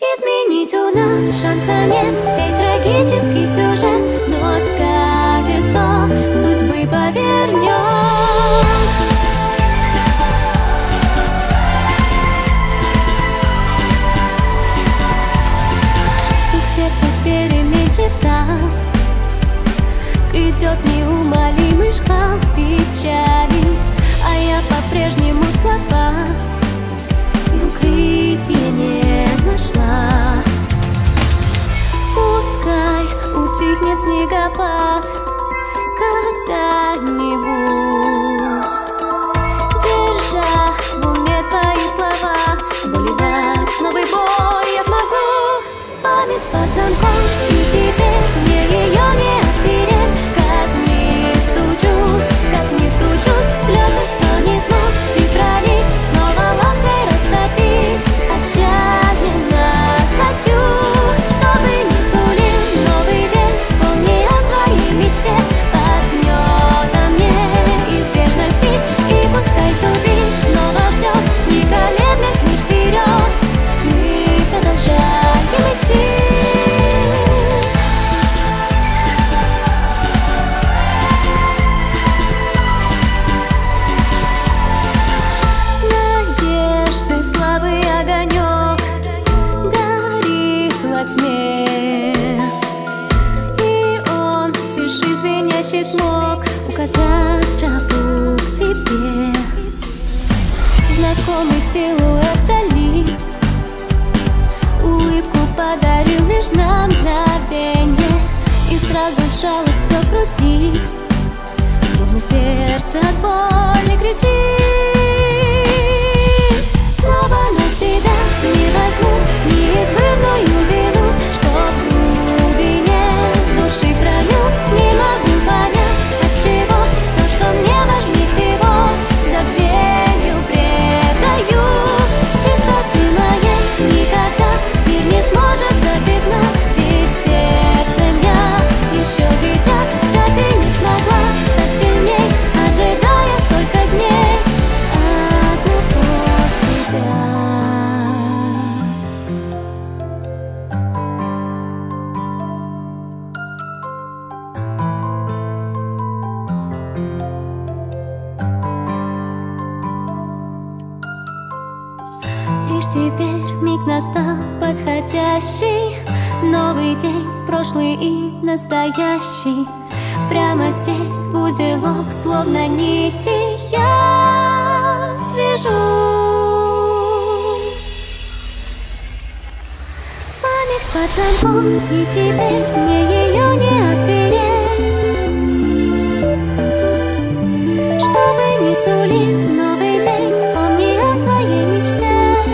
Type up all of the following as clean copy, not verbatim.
Изменить у нас шанса нет, сей трагический сюжет вновь колесо судьбы повернет. Стук сердца переменчив стал, грядет неумолимый шквал печали, а я по-прежнему слаба и укрытия не нашла. Пускай утихнет снегопад когда-нибудь, держа в уме твои слова, боли дать новый бой я смогу. Память под замком, и теперь мне ее не отпереть. Как не стучусь, слезы, что не смог ты пролить, снова лаской растопить. Отчаянно хочу, чтобы не сулил новый день. Помни о своей мечте под гнетом неизбежности, и пускай тупик снова ждет, не колеблясь лишь вперед. Мы продолжаем идти. Смог указать тропу к тебе. Знакомый силуэт вдали улыбку подарил лишь на мгновенье, и сразу сжалось все в груди, словно сердце от боли кричит. Снова на себя не возьму неизбывную вину, что в глубине души храню. Не могу понять, отчего то, что мне важнее всего, забвению предаю. Чистоты моей никогда мир не сможет запятнать, ведь сердцем я еще дитя, так и не смогла стать сильней, ожидая столько дней одного тебя. Лишь теперь миг настал подходящий, новый день, прошлый и настоящий. Прямо здесь в узелок, словно нити я свяжу. Память под замком, и теперь мне ее не отпереть. Чтобы не сулил новый день, помни о своей мечте.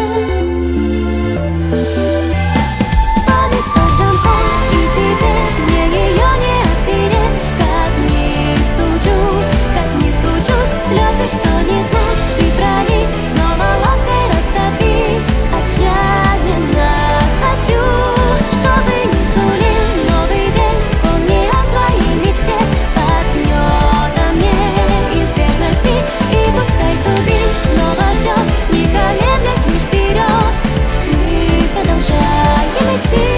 Память под замком, и теперь мне ее не отпереть. Как не стучусь, слезы, что не смог ты пролить, снова лаской растопить. Отчаянно хочу, чтобы не сулил новый день. Помни о своей мечте под гнетом неизбежности, и пускай тупик снова ждет, не колеблясь лишь вперед. Мы продолжаем идти.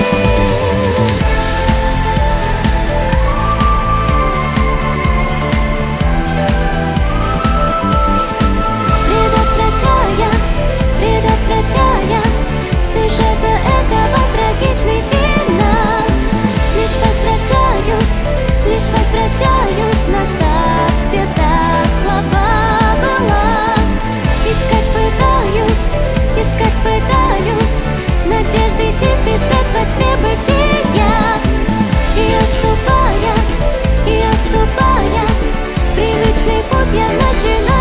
Предотвращая сюжета этого трагичный финал. Лишь возвращаюсь на старт, где так слаба была. Искать пытаюсь надежды, чистый свет во тьме бытия. И оступаясь, привычный путь я начинаю.